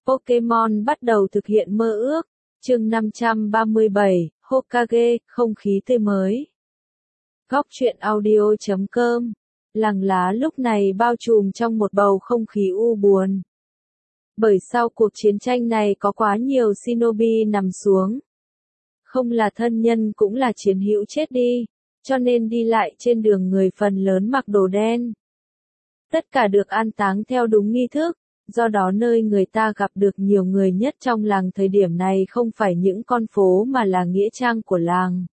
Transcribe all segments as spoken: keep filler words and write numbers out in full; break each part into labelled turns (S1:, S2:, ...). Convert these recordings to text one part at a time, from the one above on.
S1: Pokemon bắt đầu thực hiện mơ ước. Chương năm trăm ba mươi bảy, Hokage, không khí tươi mới. Góc truyện audio chấm com. Làng lá lúc này bao trùm trong một bầu không khí u buồn. Bởi sau cuộc chiến tranh này có quá nhiều shinobi nằm xuống. Không là thân nhân cũng là chiến hữu chết đi, cho nên đi lại trên đường người phần lớn mặc đồ đen. Tất cả được an táng theo đúng nghi thức, do đó nơi người ta gặp được nhiều người nhất trong làng thời điểm này không phải những con phố mà là nghĩa trang của làng.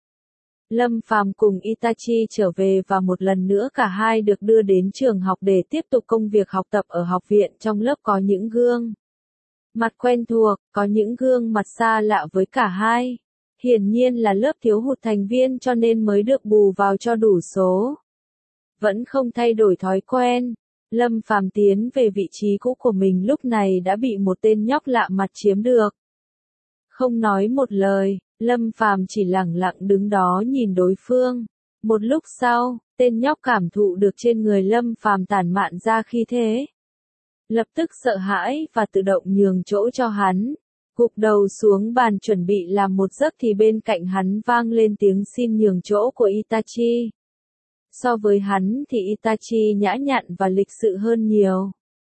S1: Lâm Phàm cùng Itachi trở về và một lần nữa cả hai được đưa đến trường học để tiếp tục công việc học tập ở học viện. Trong lớp có những gương mặt quen thuộc, có những gương mặt xa lạ với cả hai. Hiển nhiên là lớp thiếu hụt thành viên cho nên mới được bù vào cho đủ số. Vẫn không thay đổi thói quen, Lâm Phàm tiến về vị trí cũ của mình lúc này đã bị một tên nhóc lạ mặt chiếm được. Không nói một lời, Lâm Phàm chỉ lẳng lặng đứng đó nhìn đối phương. Một lúc sau, tên nhóc cảm thụ được trên người Lâm Phàm tản mạn ra khí thế. Lập tức sợ hãi và tự động nhường chỗ cho hắn. Gục đầu xuống bàn chuẩn bị làm một giấc thì bên cạnh hắn vang lên tiếng xin nhường chỗ của Itachi. So với hắn thì Itachi nhã nhặn và lịch sự hơn nhiều.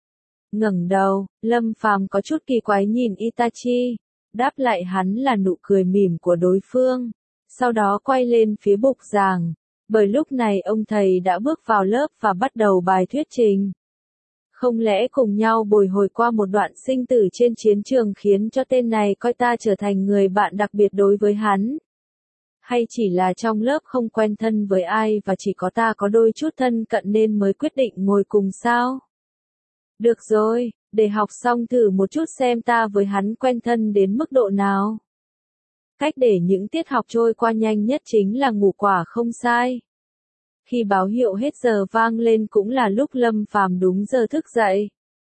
S1: Ngẩng đầu, Lâm Phàm có chút kỳ quái nhìn Itachi, đáp lại hắn là nụ cười mỉm của đối phương, sau đó quay lên phía bục giảng, bởi lúc này ông thầy đã bước vào lớp và bắt đầu bài thuyết trình. Không lẽ cùng nhau bồi hồi qua một đoạn sinh tử trên chiến trường khiến cho tên này coi ta trở thành người bạn đặc biệt đối với hắn? Hay chỉ là trong lớp không quen thân với ai và chỉ có ta có đôi chút thân cận nên mới quyết định ngồi cùng sao? Được rồi, để học xong thử một chút xem ta với hắn quen thân đến mức độ nào. Cách để những tiết học trôi qua nhanh nhất chính là ngủ quả không sai. Khi báo hiệu hết giờ vang lên cũng là lúc Lâm Phàm đúng giờ thức dậy.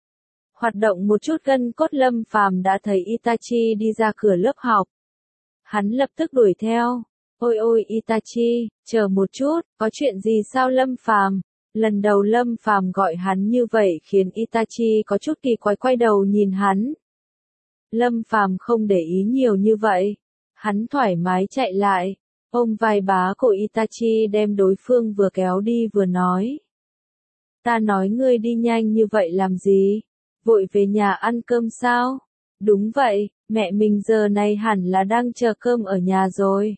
S1: Hoạt động một chút gân cốt Lâm Phàm đã thấy Itachi đi ra cửa lớp học. Hắn lập tức đuổi theo. Ôi ôi Itachi, chờ một chút, có chuyện gì sao Lâm Phàm? Lần đầu Lâm Phàm gọi hắn như vậy khiến Itachi có chút kỳ quái quay đầu nhìn hắn. Lâm Phàm không để ý nhiều như vậy. Hắn thoải mái chạy lại, ôm vai bá của Itachi đem đối phương vừa kéo đi vừa nói. Ta nói ngươi đi nhanh như vậy làm gì? Vội về nhà ăn cơm sao? Đúng vậy, mẹ mình giờ này hẳn là đang chờ cơm ở nhà rồi.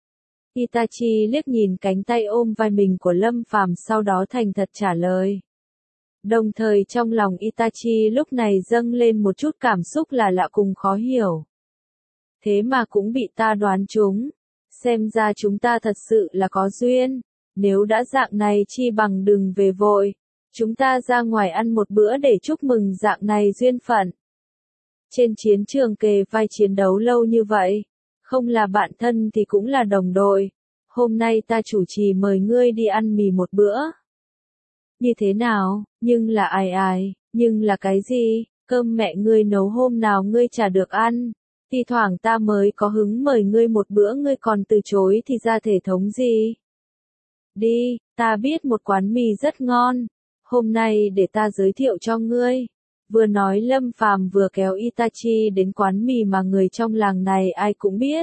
S1: Itachi liếc nhìn cánh tay ôm vai mình của Lâm Phàm sau đó thành thật trả lời. Đồng thời trong lòng Itachi lúc này dâng lên một chút cảm xúc là lạ cùng khó hiểu. Thế mà cũng bị ta đoán trúng. Xem ra chúng ta thật sự là có duyên. Nếu đã dạng này chi bằng đừng về vội. Chúng ta ra ngoài ăn một bữa để chúc mừng dạng này duyên phận. Trên chiến trường kề vai chiến đấu lâu như vậy. Không là bạn thân thì cũng là đồng đội. Hôm nay ta chủ trì mời ngươi đi ăn mì một bữa. Như thế nào, nhưng là ai ai, nhưng là cái gì, cơm mẹ ngươi nấu hôm nào ngươi chả được ăn. Thì thoảng ta mới có hứng mời ngươi một bữa ngươi còn từ chối thì ra thể thống gì. Đi, ta biết một quán mì rất ngon. Hôm nay để ta giới thiệu cho ngươi. Vừa nói Lâm Phàm vừa kéo Itachi đến quán mì mà người trong làng này ai cũng biết.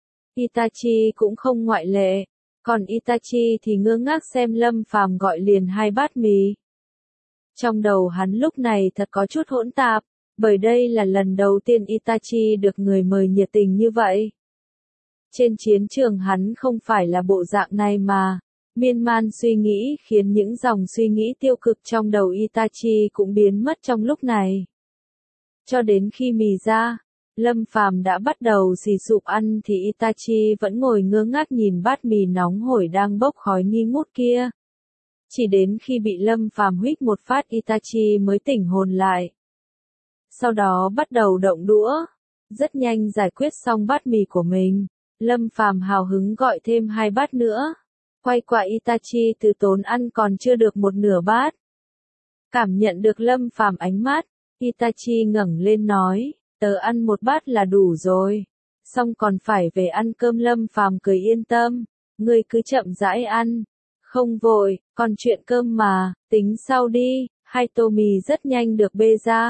S1: Itachi cũng không ngoại lệ. Còn Itachi thì ngơ ngác xem Lâm Phàm gọi liền hai bát mì. Trong đầu hắn lúc này thật có chút hỗn tạp, bởi đây là lần đầu tiên Itachi được người mời nhiệt tình như vậy. Trên chiến trường hắn không phải là bộ dạng này mà. Miên man suy nghĩ khiến những dòng suy nghĩ tiêu cực trong đầu Itachi cũng biến mất trong lúc này. Cho đến khi mì ra, Lâm Phàm đã bắt đầu xì sụp ăn thì Itachi vẫn ngồi ngơ ngác nhìn bát mì nóng hổi đang bốc khói nghi ngút kia. Chỉ đến khi bị Lâm Phàm huých một phát Itachi mới tỉnh hồn lại. Sau đó bắt đầu động đũa, rất nhanh giải quyết xong bát mì của mình. Lâm Phàm hào hứng gọi thêm hai bát nữa. Quay qua Itachi từ tốn ăn còn chưa được một nửa bát. Cảm nhận được Lâm Phàm ánh mắt, Itachi ngẩng lên nói, tớ ăn một bát là đủ rồi. Xong còn phải về ăn cơm. Lâm Phàm cười yên tâm, ngươi cứ chậm rãi ăn. Không vội, còn chuyện cơm mà, tính sau đi. Hai tô mì rất nhanh được bê ra.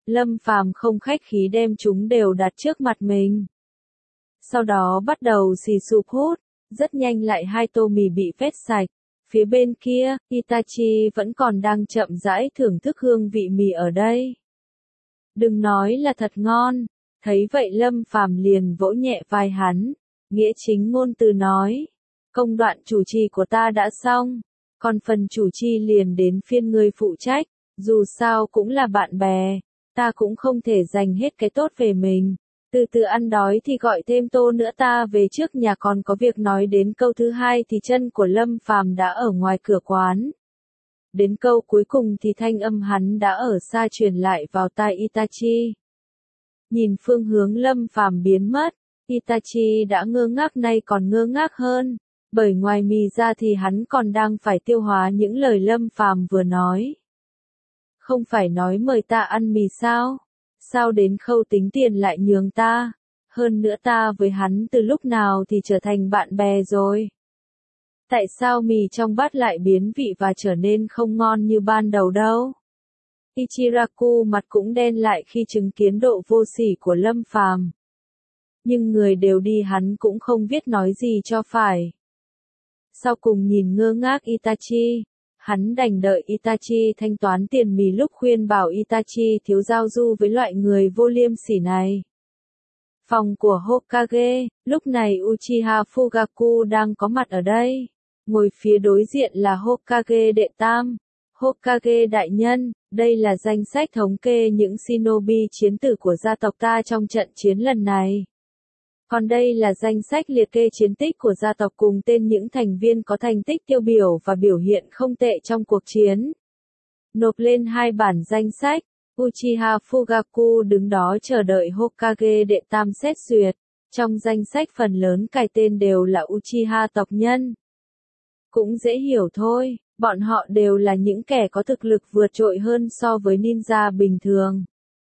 S1: Lâm Phàm không khách khí đem chúng đều đặt trước mặt mình. Sau đó bắt đầu xì sụp hút, rất nhanh lại hai tô mì bị vét sạch. Phía bên kia, Itachi vẫn còn đang chậm rãi thưởng thức hương vị mì ở đây. Đừng nói là thật ngon, thấy vậy Lâm Phàm liền vỗ nhẹ vai hắn, nghĩa chính ngôn từ nói, công đoạn chủ trì của ta đã xong, còn phần chủ trì liền đến phiên ngươi phụ trách, dù sao cũng là bạn bè, ta cũng không thể dành hết cái tốt về mình. Từ từ ăn đói thì gọi thêm tô nữa, ta về trước nhà còn có việc. Nói đến câu thứ hai thì chân của Lâm Phàm đã ở ngoài cửa quán. Đến câu cuối cùng thì thanh âm hắn đã ở xa truyền lại vào tai Itachi. Nhìn phương hướng Lâm Phàm biến mất, Itachi đã ngơ ngác, nay còn ngơ ngác hơn, bởi ngoài mì ra thì hắn còn đang phải tiêu hóa những lời Lâm Phàm vừa nói. Không phải nói mời ta ăn mì sao? Sao đến khâu tính tiền lại nhường ta? Hơn nữa ta với hắn từ lúc nào thì trở thành bạn bè rồi? Tại sao mì trong bát lại biến vị và trở nên không ngon như ban đầu đâu? Ichiraku mặt cũng đen lại khi chứng kiến độ vô sỉ của Lâm Phàm. Nhưng người đều đi hắn cũng không biết nói gì cho phải. Sau cùng nhìn ngơ ngác Itachi, hắn đành đợi Itachi thanh toán tiền mì lúc khuyên bảo Itachi thiếu giao du với loại người vô liêm sỉ này. Phòng của Hokage, lúc này Uchiha Fugaku đang có mặt ở đây. Ngồi phía đối diện là Hokage đệ tam. Hokage đại nhân, đây là danh sách thống kê những shinobi chiến tử của gia tộc ta trong trận chiến lần này. Còn đây là danh sách liệt kê chiến tích của gia tộc cùng tên những thành viên có thành tích tiêu biểu và biểu hiện không tệ trong cuộc chiến. Nộp lên hai bản danh sách, Uchiha Fugaku đứng đó chờ đợi Hokage đệ tam xét duyệt. Trong danh sách phần lớn cài tên đều là Uchiha tộc nhân. Cũng dễ hiểu thôi, bọn họ đều là những kẻ có thực lực vượt trội hơn so với ninja bình thường.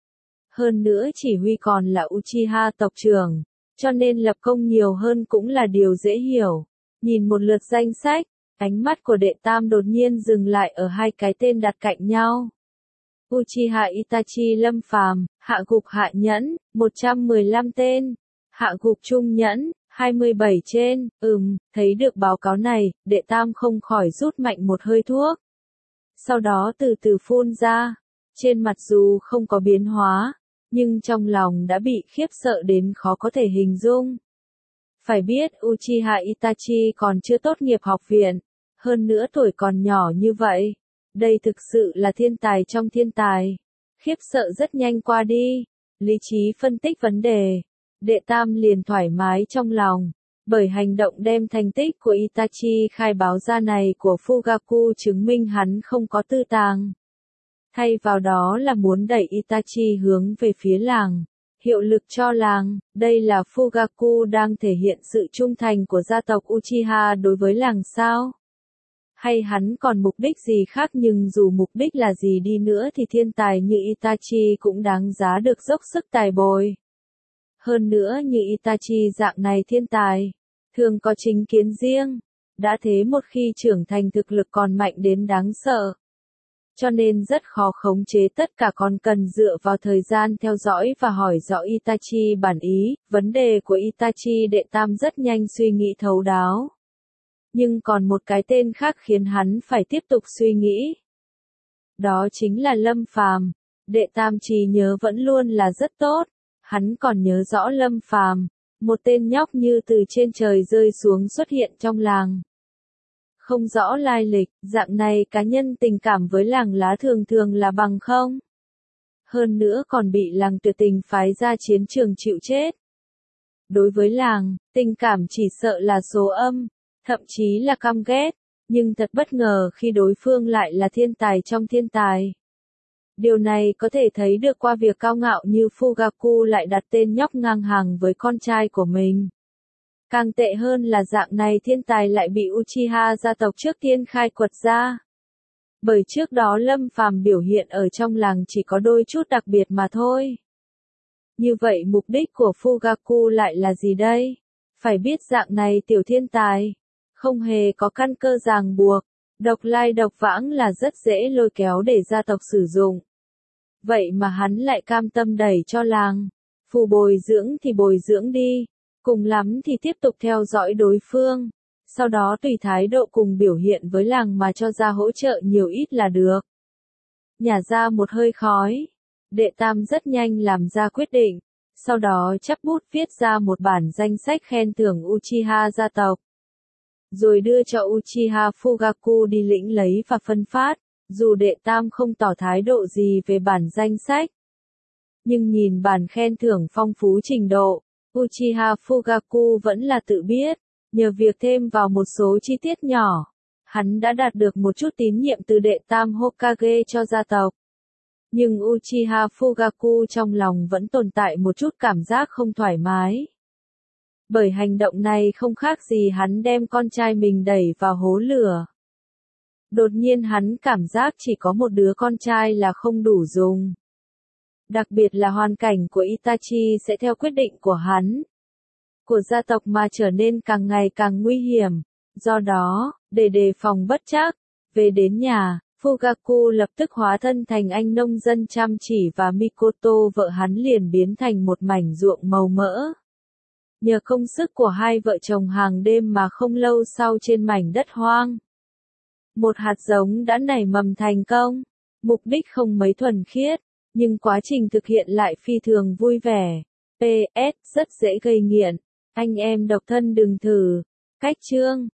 S1: Hơn nữa chỉ huy còn là Uchiha tộc trưởng, cho nên lập công nhiều hơn cũng là điều dễ hiểu. Nhìn một lượt danh sách, ánh mắt của đệ tam đột nhiên dừng lại ở hai cái tên đặt cạnh nhau. Uchiha Itachi Lâm Phàm, hạ gục hạ nhẫn, một trăm mười lăm tên, hạ gục trung nhẫn, hai mươi bảy trên, ừm, thấy được báo cáo này, đệ tam không khỏi rút mạnh một hơi thuốc. Sau đó từ từ phun ra, trên mặt dù không có biến hóa, nhưng trong lòng đã bị khiếp sợ đến khó có thể hình dung. Phải biết Uchiha Itachi còn chưa tốt nghiệp học viện, hơn nữa tuổi còn nhỏ như vậy. Đây thực sự là thiên tài trong thiên tài. Khiếp sợ rất nhanh qua đi, lý trí phân tích vấn đề. Đệ tam liền thoải mái trong lòng, bởi hành động đem thành tích của Itachi khai báo ra này của Fugaku chứng minh hắn không có tư tàng. Thay vào đó là muốn đẩy Itachi hướng về phía làng, hiệu lực cho làng. Đây là Fugaku đang thể hiện sự trung thành của gia tộc Uchiha đối với làng sao? Hay hắn còn mục đích gì khác? Nhưng dù mục đích là gì đi nữa thì thiên tài như Itachi cũng đáng giá được dốc sức tài bồi. Hơn nữa như Itachi dạng này thiên tài, thường có chính kiến riêng, đã thế một khi trưởng thành thực lực còn mạnh đến đáng sợ. Cho nên rất khó khống chế tất cả, còn cần dựa vào thời gian theo dõi và hỏi rõ Itachi bản ý. Vấn đề của Itachi đệ tam rất nhanh suy nghĩ thấu đáo. Nhưng còn một cái tên khác khiến hắn phải tiếp tục suy nghĩ. Đó chính là Lâm Phàm. Đệ tam trí nhớ vẫn luôn là rất tốt. Hắn còn nhớ rõ Lâm Phàm, một tên nhóc như từ trên trời rơi xuống xuất hiện trong làng. Không rõ lai lịch, dạng này cá nhân tình cảm với làng lá thường thường là bằng không. Hơn nữa còn bị làng tuyệt tình phái ra chiến trường chịu chết. Đối với làng, tình cảm chỉ sợ là số âm, thậm chí là căm ghét, nhưng thật bất ngờ khi đối phương lại là thiên tài trong thiên tài. Điều này có thể thấy được qua việc cao ngạo như Fugaku lại đặt tên nhóc ngang hàng với con trai của mình. Càng tệ hơn là dạng này thiên tài lại bị Uchiha gia tộc trước tiên khai quật ra. Bởi trước đó Lâm Phàm biểu hiện ở trong làng chỉ có đôi chút đặc biệt mà thôi. Như vậy mục đích của Fugaku lại là gì đây? Phải biết dạng này tiểu thiên tài, không hề có căn cơ ràng buộc, độc lai độc vãng là rất dễ lôi kéo để gia tộc sử dụng. Vậy mà hắn lại cam tâm đẩy cho làng. Phù bồi dưỡng thì bồi dưỡng đi, cùng lắm thì tiếp tục theo dõi đối phương. Sau đó tùy thái độ cùng biểu hiện với làng mà cho ra hỗ trợ nhiều ít là được. Nhả ra một hơi khói, Đệ Tam rất nhanh làm ra quyết định, sau đó chắp bút viết ra một bản danh sách khen thưởng Uchiha gia tộc. Rồi đưa cho Uchiha Fugaku đi lĩnh lấy và phân phát, dù Đệ Tam không tỏ thái độ gì về bản danh sách. Nhưng nhìn bản khen thưởng phong phú trình độ, Uchiha Fugaku vẫn là tự biết, nhờ việc thêm vào một số chi tiết nhỏ, hắn đã đạt được một chút tín nhiệm từ Đệ Tam Hokage cho gia tộc. Nhưng Uchiha Fugaku trong lòng vẫn tồn tại một chút cảm giác không thoải mái. Bởi hành động này không khác gì hắn đem con trai mình đẩy vào hố lửa. Đột nhiên hắn cảm giác chỉ có một đứa con trai là không đủ dùng. Đặc biệt là hoàn cảnh của Itachi sẽ theo quyết định của hắn, của gia tộc mà trở nên càng ngày càng nguy hiểm. Do đó, để đề phòng bất trắc, về đến nhà, Fugaku lập tức hóa thân thành anh nông dân chăm chỉ và Mikoto vợ hắn liền biến thành một mảnh ruộng màu mỡ. Nhờ công sức của hai vợ chồng hàng đêm mà không lâu sau trên mảnh đất hoang, một hạt giống đã nảy mầm thành công. Mục đích không mấy thuần khiết, nhưng quá trình thực hiện lại phi thường vui vẻ. pê ét rất dễ gây nghiện. Anh em độc thân đừng thử. Cách chương